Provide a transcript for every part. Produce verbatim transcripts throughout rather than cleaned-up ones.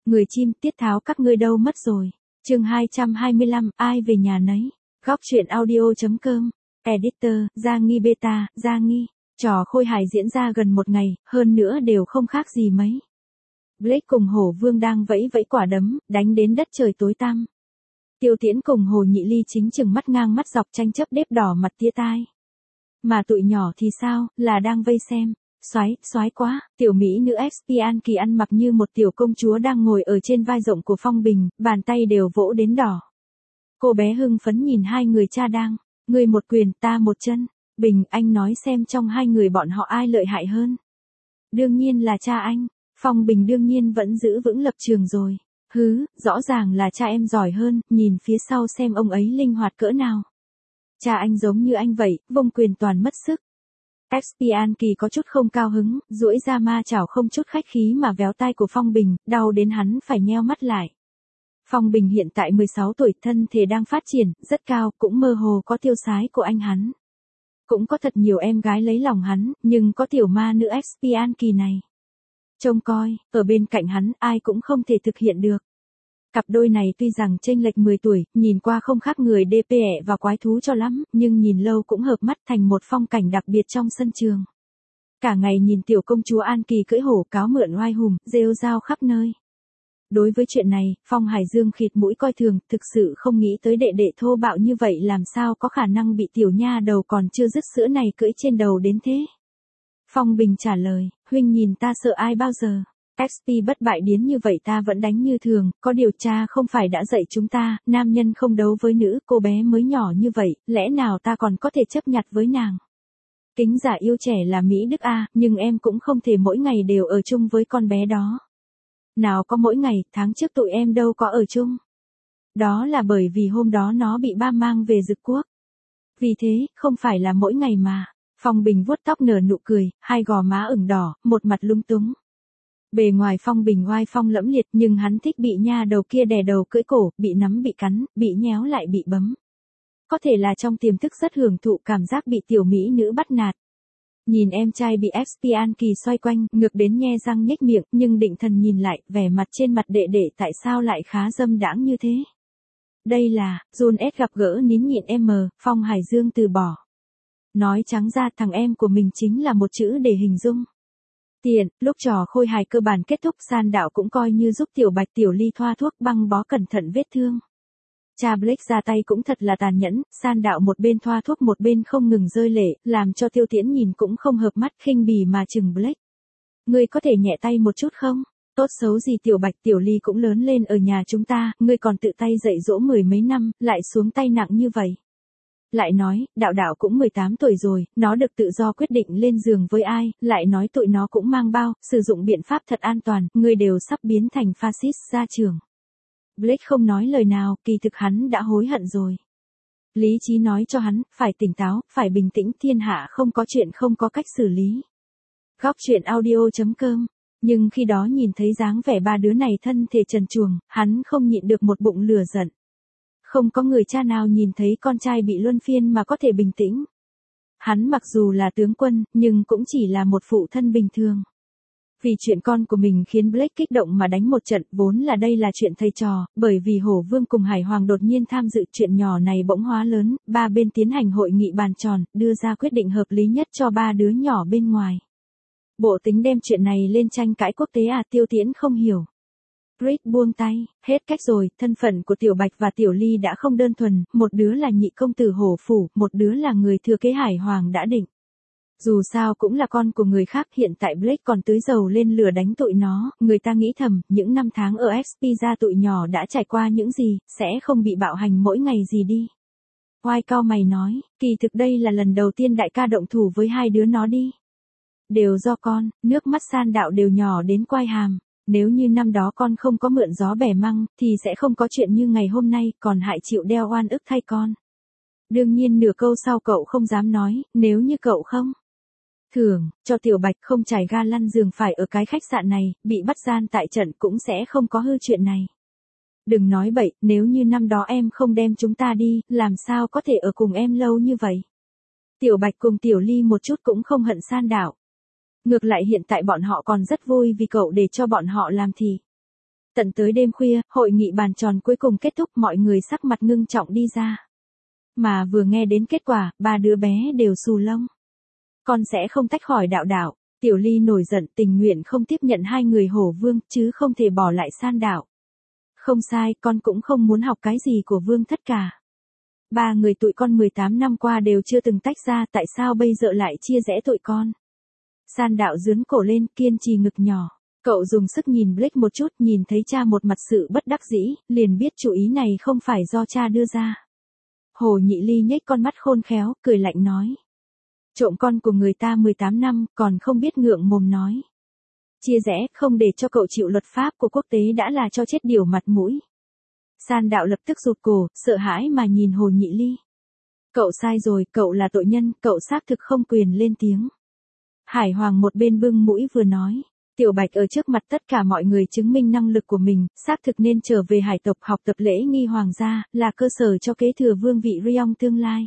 Người chim tiết tháo các ngươi đâu mất rồi. Chương hai trăm hai mươi lăm, ai về nhà nấy. Góc truyện audio.com. Editor, Gia Nghi Beta, Gia Nghi. Trò khôi hài diễn ra gần một ngày, hơn nữa đều không khác gì mấy. Blake cùng Hổ Vương đang vẫy vẫy quả đấm, đánh đến đất trời tối tăm. Tiêu Tiễn cùng Hồ Nhị Ly chính chừng mắt ngang mắt dọc tranh chấp đếp đỏ mặt tia tai. Mà tụi nhỏ thì sao, là đang vây xem. Soái, soái quá, tiểu mỹ nữ ét pê An Kỳ ăn mặc như một tiểu công chúa đang ngồi ở trên vai rộng của Phong Bình, bàn tay đều vỗ đến đỏ. Cô bé hưng phấn nhìn hai người cha đang, người một quyền, ta một chân. Bình, anh nói xem trong hai người bọn họ ai lợi hại hơn. Đương nhiên là cha anh. Phong Bình đương nhiên vẫn giữ vững lập trường rồi. Hứ, rõ ràng là cha em giỏi hơn, nhìn phía sau xem ông ấy linh hoạt cỡ nào. Cha anh giống như anh vậy, vung quyền toàn mất sức. ét pê An Kỳ có chút không cao hứng, duỗi ra ma chảo không chút khách khí mà véo tai của Phong Bình, đau đến hắn phải nheo mắt lại. Phong Bình hiện tại mười sáu tuổi, thân thể đang phát triển, rất cao, cũng mơ hồ có tiêu sái của anh hắn. Cũng có thật nhiều em gái lấy lòng hắn, nhưng có tiểu ma nữ ét pê An Kỳ này. Trông coi, ở bên cạnh hắn, ai cũng không thể thực hiện được. Cặp đôi này tuy rằng chênh lệch mười tuổi, nhìn qua không khác người đê pê ẹ và quái thú cho lắm, nhưng nhìn lâu cũng hợp mắt thành một phong cảnh đặc biệt trong sân trường. Cả ngày nhìn tiểu công chúa An Kỳ cưỡi hổ cáo mượn oai hùng, rêu rao khắp nơi. Đối với chuyện này, Phong Hải Dương khịt mũi coi thường, thực sự không nghĩ tới đệ đệ thô bạo như vậy làm sao có khả năng bị tiểu nha đầu còn chưa dứt sữa này cưỡi trên đầu đến thế. Phong Bình trả lời, huynh nhìn ta sợ ai bao giờ. ét pê bất bại điến như vậy ta vẫn đánh như thường, có điều cha không phải đã dạy chúng ta, nam nhân không đấu với nữ, cô bé mới nhỏ như vậy, lẽ nào ta còn có thể chấp nhặt với nàng. Kính giả yêu trẻ là Mỹ Đức A, nhưng em cũng không thể mỗi ngày đều ở chung với con bé đó. Nào có mỗi ngày, tháng trước tụi em đâu có ở chung. Đó là bởi vì hôm đó nó bị ba mang về Dực Quốc. Vì thế, không phải là mỗi ngày mà. Phong Bình vuốt tóc nở nụ cười, hai gò má ửng đỏ, một mặt lung túng. Bề ngoài Phong Bình oai phong lẫm liệt nhưng hắn thích bị nha đầu kia đè đầu cưỡi cổ, bị nắm bị cắn, bị nhéo lại bị bấm. Có thể là trong tiềm thức rất hưởng thụ cảm giác bị tiểu mỹ nữ bắt nạt. Nhìn em trai bị ét pê An Kỳ xoay quanh, ngược đến nhe răng nhếch miệng, nhưng định thần nhìn lại, vẻ mặt trên mặt đệ đệ tại sao lại khá dâm đãng như thế. Đây là, Jun S gặp gỡ nín nhịn em, Phong Hải Dương từ bỏ. Nói trắng ra thằng em của mình chính là một chữ để hình dung. Tiện, lúc trò khôi hài cơ bản kết thúc San Đạo cũng coi như giúp tiểu Bạch tiểu Ly thoa thuốc băng bó cẩn thận vết thương. Cha Blake ra tay cũng thật là tàn nhẫn, San Đạo một bên thoa thuốc một bên không ngừng rơi lệ, làm cho Tiêu Tiễn nhìn cũng không hợp mắt khinh bỉ mà chừng Blake. Ngươi có thể nhẹ tay một chút không? Tốt xấu gì tiểu Bạch tiểu Ly cũng lớn lên ở nhà chúng ta, ngươi còn tự tay dạy dỗ mười mấy năm, lại xuống tay nặng như vậy. Lại nói, đạo đạo cũng mười tám tuổi rồi, nó được tự do quyết định lên giường với ai, lại nói tụi nó cũng mang bao, sử dụng biện pháp thật an toàn, ngươi đều sắp biến thành fascist ra trường. Blake không nói lời nào, kỳ thực hắn đã hối hận rồi. Lý trí nói cho hắn, phải tỉnh táo, phải bình tĩnh, thiên hạ không có chuyện không có cách xử lý. Góc truyện audio.com. Nhưng khi đó nhìn thấy dáng vẻ ba đứa này thân thể trần truồng, hắn không nhịn được một bụng lửa giận. Không có người cha nào nhìn thấy con trai bị luân phiên mà có thể bình tĩnh. Hắn mặc dù là tướng quân, nhưng cũng chỉ là một phụ thân bình thường. Vì chuyện con của mình khiến Blake kích động mà đánh một trận, vốn là đây là chuyện thầy trò, bởi vì Hổ Vương cùng Hải Hoàng đột nhiên tham dự chuyện nhỏ này bỗng hóa lớn, ba bên tiến hành hội nghị bàn tròn, đưa ra quyết định hợp lý nhất cho ba đứa nhỏ bên ngoài. Bộ tính đem chuyện này lên tranh cãi quốc tế à? Tiêu Tiễn không hiểu. Blake buông tay, hết cách rồi, thân phận của tiểu Bạch và tiểu Ly đã không đơn thuần, một đứa là nhị công tử Hổ Phủ, một đứa là người thừa kế Hải Hoàng đã định. Dù sao cũng là con của người khác, hiện tại Blake còn tưới dầu lên lửa đánh tụi nó, người ta nghĩ thầm, những năm tháng ở ét pê ra tụi nhỏ đã trải qua những gì, sẽ không bị bạo hành mỗi ngày gì đi. Oai cao mày nói, kỳ thực đây là lần đầu tiên đại ca động thủ với hai đứa nó đi. Đều do con, nước mắt San Đạo đều nhỏ đến quai hàm. Nếu như năm đó con không có mượn gió bẻ măng, thì sẽ không có chuyện như ngày hôm nay, còn hại chịu đeo oan ức thay con. Đương nhiên nửa câu sau cậu không dám nói, nếu như cậu không thường, cho tiểu Bạch không trải ga lăn giường phải ở cái khách sạn này, bị bắt gian tại trận cũng sẽ không có hư chuyện này. Đừng nói bậy, nếu như năm đó em không đem chúng ta đi, làm sao có thể ở cùng em lâu như vậy. Tiểu Bạch cùng tiểu Ly một chút cũng không hận San Đạo. Ngược lại hiện tại bọn họ còn rất vui vì cậu để cho bọn họ làm thì. Tận tới đêm khuya, hội nghị bàn tròn cuối cùng kết thúc, mọi người sắc mặt ngưng trọng đi ra. Mà vừa nghe đến kết quả, ba đứa bé đều xù lông. Con sẽ không tách khỏi đạo đạo. Tiểu Ly nổi giận, tình nguyện không tiếp nhận hai người hổ vương, chứ không thể bỏ lại San đạo. Không sai, con cũng không muốn học cái gì của vương thất cả. Ba người tụi con mười tám năm qua đều chưa từng tách ra, tại sao bây giờ lại chia rẽ tụi con? San đạo giương cổ lên, kiên trì ngực nhỏ. Cậu dùng sức nhìn Blake một chút, nhìn thấy cha một mặt sự bất đắc dĩ, liền biết chủ ý này không phải do cha đưa ra. Hồ Nhị Ly nhếch con mắt khôn khéo, cười lạnh nói. Trộm con của người ta mười tám năm, còn không biết ngượng mồm nói. Chia rẽ, không để cho cậu chịu luật pháp của quốc tế đã là cho chết điều mặt mũi. San đạo lập tức rụt cổ, sợ hãi mà nhìn Hồ Nhị Ly. Cậu sai rồi, cậu là tội nhân, cậu xác thực không quyền lên tiếng. Hải Hoàng một bên bưng mũi vừa nói. Tiểu Bạch ở trước mặt tất cả mọi người chứng minh năng lực của mình, xác thực nên trở về hải tộc học tập lễ nghi hoàng gia, là cơ sở cho kế thừa vương vị Ryong tương lai.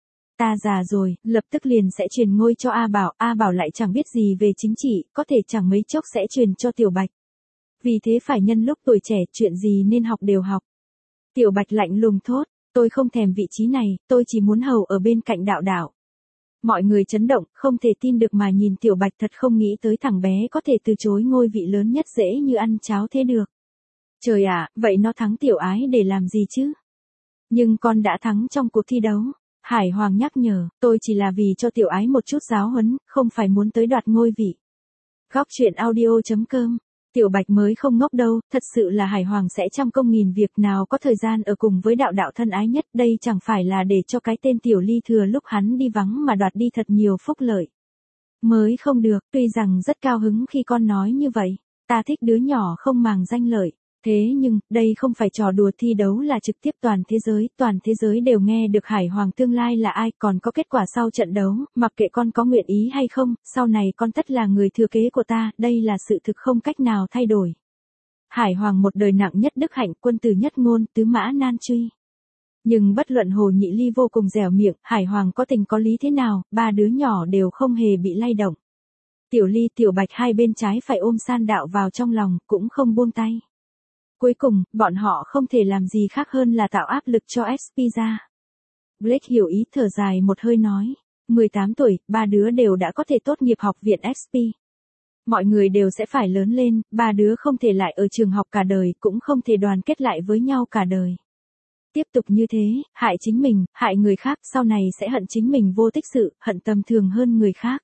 Ta già rồi, lập tức liền sẽ truyền ngôi cho A Bảo, A Bảo lại chẳng biết gì về chính trị, có thể chẳng mấy chốc sẽ truyền cho Tiểu Bạch. Vì thế phải nhân lúc tuổi trẻ, chuyện gì nên học đều học. Tiểu Bạch lạnh lùng thốt, tôi không thèm vị trí này, tôi chỉ muốn hầu ở bên cạnh đạo đạo. Mọi người chấn động, không thể tin được mà nhìn Tiểu Bạch, thật không nghĩ tới thằng bé có thể từ chối ngôi vị lớn nhất dễ như ăn cháo thế được. Trời ạ, vậy nó thắng Tiểu Ái để làm gì chứ? Nhưng con đã thắng trong cuộc thi đấu. Hải Hoàng nhắc nhở, tôi chỉ là vì cho Tiểu Ái một chút giáo huấn, không phải muốn tới đoạt ngôi vị. Góc truyện audio chấm com. Tiểu Bạch mới không ngốc đâu, thật sự là Hải Hoàng sẽ trăm công nghìn việc, nào có thời gian ở cùng với đạo đạo thân ái nhất, đây chẳng phải là để cho cái tên Tiểu Ly thừa lúc hắn đi vắng mà đoạt đi thật nhiều phúc lợi. Mới không được, tuy rằng rất cao hứng khi con nói như vậy, ta thích đứa nhỏ không màng danh lợi. Thế nhưng, đây không phải trò đùa, thi đấu là trực tiếp toàn thế giới, toàn thế giới đều nghe được Hải Hoàng tương lai là ai, còn có kết quả sau trận đấu, mặc kệ con có nguyện ý hay không, sau này con tất là người thừa kế của ta, đây là sự thực không cách nào thay đổi. Hải Hoàng một đời nặng nhất đức hạnh, quân tử nhất ngôn, tứ mã nan truy. Nhưng bất luận Hồ Nhị Ly vô cùng dẻo miệng, Hải Hoàng có tình có lý thế nào, ba đứa nhỏ đều không hề bị lay động. Tiểu Ly, Tiểu Bạch hai bên trái phải ôm San đạo vào trong lòng, cũng không buông tay. Cuối cùng, bọn họ không thể làm gì khác hơn là tạo áp lực cho ét pê ra. Blake hiểu ý, thở dài một hơi nói. mười tám tuổi, ba đứa đều đã có thể tốt nghiệp học viện ét pê. Mọi người đều sẽ phải lớn lên, ba đứa không thể lại ở trường học cả đời, cũng không thể đoàn kết lại với nhau cả đời. Tiếp tục như thế, hại chính mình, hại người khác, sau này sẽ hận chính mình vô tích sự, hận tầm thường hơn người khác.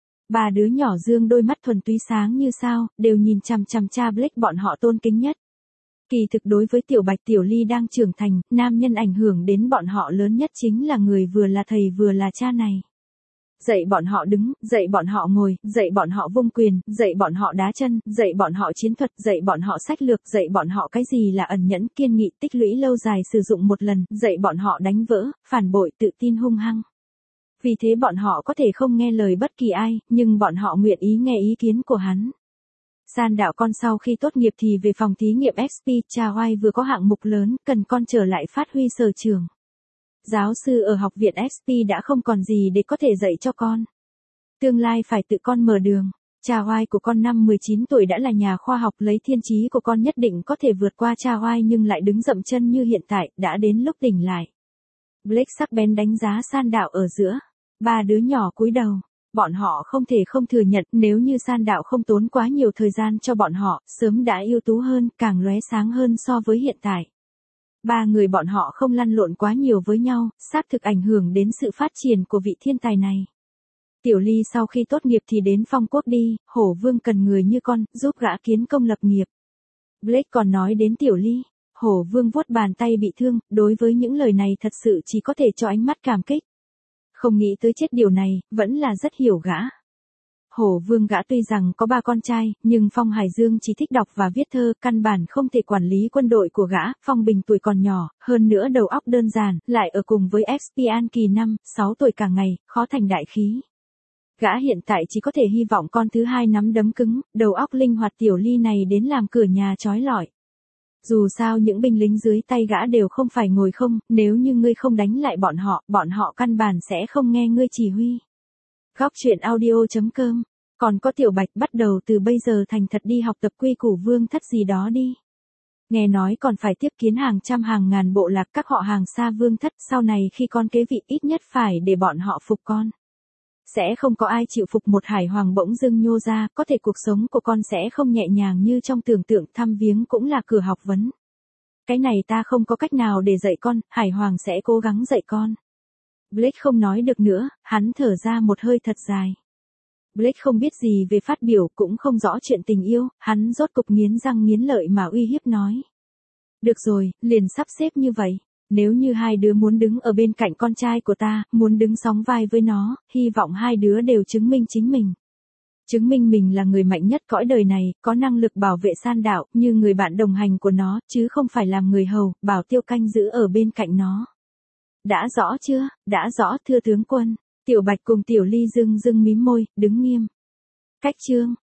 Ba đứa nhỏ dương đôi mắt thuần túy sáng như sao, đều nhìn chằm chằm cha Blake bọn họ tôn kính nhất. Kỳ thực đối với Tiểu Bạch Tiểu Ly đang trưởng thành, nam nhân ảnh hưởng đến bọn họ lớn nhất chính là người vừa là thầy vừa là cha này. Dạy bọn họ đứng, dạy bọn họ ngồi, dạy bọn họ vung quyền, dạy bọn họ đá chân, dạy bọn họ chiến thuật, dạy bọn họ sách lược, dạy bọn họ cái gì là ẩn nhẫn, kiên nghị, tích lũy lâu dài sử dụng một lần, dạy bọn họ đánh vỡ, phản bội, tự tin hung hăng. Vì thế bọn họ có thể không nghe lời bất kỳ ai, nhưng bọn họ nguyện ý nghe ý kiến của hắn. San đạo con sau khi tốt nghiệp thì về phòng thí nghiệm ét pê, cha Oai vừa có hạng mục lớn, cần con trở lại phát huy sở trường. Giáo sư ở học viện ét pê đã không còn gì để có thể dạy cho con. Tương lai phải tự con mở đường. Cha Oai của con năm mười chín tuổi đã là nhà khoa học, lấy thiên trí của con nhất định có thể vượt qua cha Oai, nhưng lại đứng dậm chân như hiện tại, đã đến lúc tỉnh lại. Blake sắc bén đánh giá San đạo ở giữa. Ba đứa nhỏ cúi đầu. Bọn họ không thể không thừa nhận, nếu như San đạo không tốn quá nhiều thời gian cho bọn họ, sớm đã ưu tú hơn, càng lóe sáng hơn so với hiện tại. Ba người bọn họ không lăn lộn quá nhiều với nhau, xác thực ảnh hưởng đến sự phát triển của vị thiên tài này. Tiểu Ly sau khi tốt nghiệp thì đến Phong Quốc đi, Hổ Vương cần người như con, giúp gã kiến công lập nghiệp. Blake còn nói đến Tiểu Ly. Hổ Vương vuốt bàn tay bị thương, đối với những lời này thật sự chỉ có thể cho ánh mắt cảm kích. Không nghĩ tới chết điều này, vẫn là rất hiểu gã. Hổ Vương gã tuy rằng có ba con trai, nhưng Phong Hải Dương chỉ thích đọc và viết thơ, căn bản không thể quản lý quân đội của gã. Phong Bình tuổi còn nhỏ, hơn nữa đầu óc đơn giản, lại ở cùng với ét pê An Kỳ năm, sáu tuổi cả ngày, khó thành đại khí. Gã hiện tại chỉ có thể hy vọng con thứ hai nắm đấm cứng, đầu óc linh hoạt Tiểu Ly này đến làm cửa nhà chói lọi. Dù sao những binh lính dưới tay gã đều không phải ngồi không, nếu như ngươi không đánh lại bọn họ, bọn họ căn bản sẽ không nghe ngươi chỉ huy. Góc truyện audio chấm com. Còn có Tiểu Bạch, bắt đầu từ bây giờ thành thật đi học tập quy củ vương thất gì đó đi. Nghe nói còn phải tiếp kiến hàng trăm hàng ngàn bộ lạc các họ hàng xa vương thất, sau này khi con kế vị ít nhất phải để bọn họ phục con. Sẽ không có ai chịu phục một hải hoàng bỗng dưng nhô ra, có thể cuộc sống của con sẽ không nhẹ nhàng như trong tưởng tượng, thăm viếng cũng là cửa học vấn. Cái này ta không có cách nào để dạy con, hải hoàng sẽ cố gắng dạy con. Blake không nói được nữa, hắn thở ra một hơi thật dài. Blake không biết gì về phát biểu, cũng không rõ chuyện tình yêu, hắn rốt cục nghiến răng nghiến lợi mà uy hiếp nói. Được rồi, liền sắp xếp như vậy. Nếu như hai đứa muốn đứng ở bên cạnh con trai của ta, muốn đứng sóng vai với nó, hy vọng hai đứa đều chứng minh chính mình. Chứng minh mình là người mạnh nhất cõi đời này, có năng lực bảo vệ san đạo, như người bạn đồng hành của nó, chứ không phải làm người hầu, bảo tiêu canh giữ ở bên cạnh nó. Đã rõ chưa? Đã rõ thưa tướng quân. Tiểu Bạch cùng Tiểu Ly dưng dưng mím môi, đứng nghiêm. Cách chương.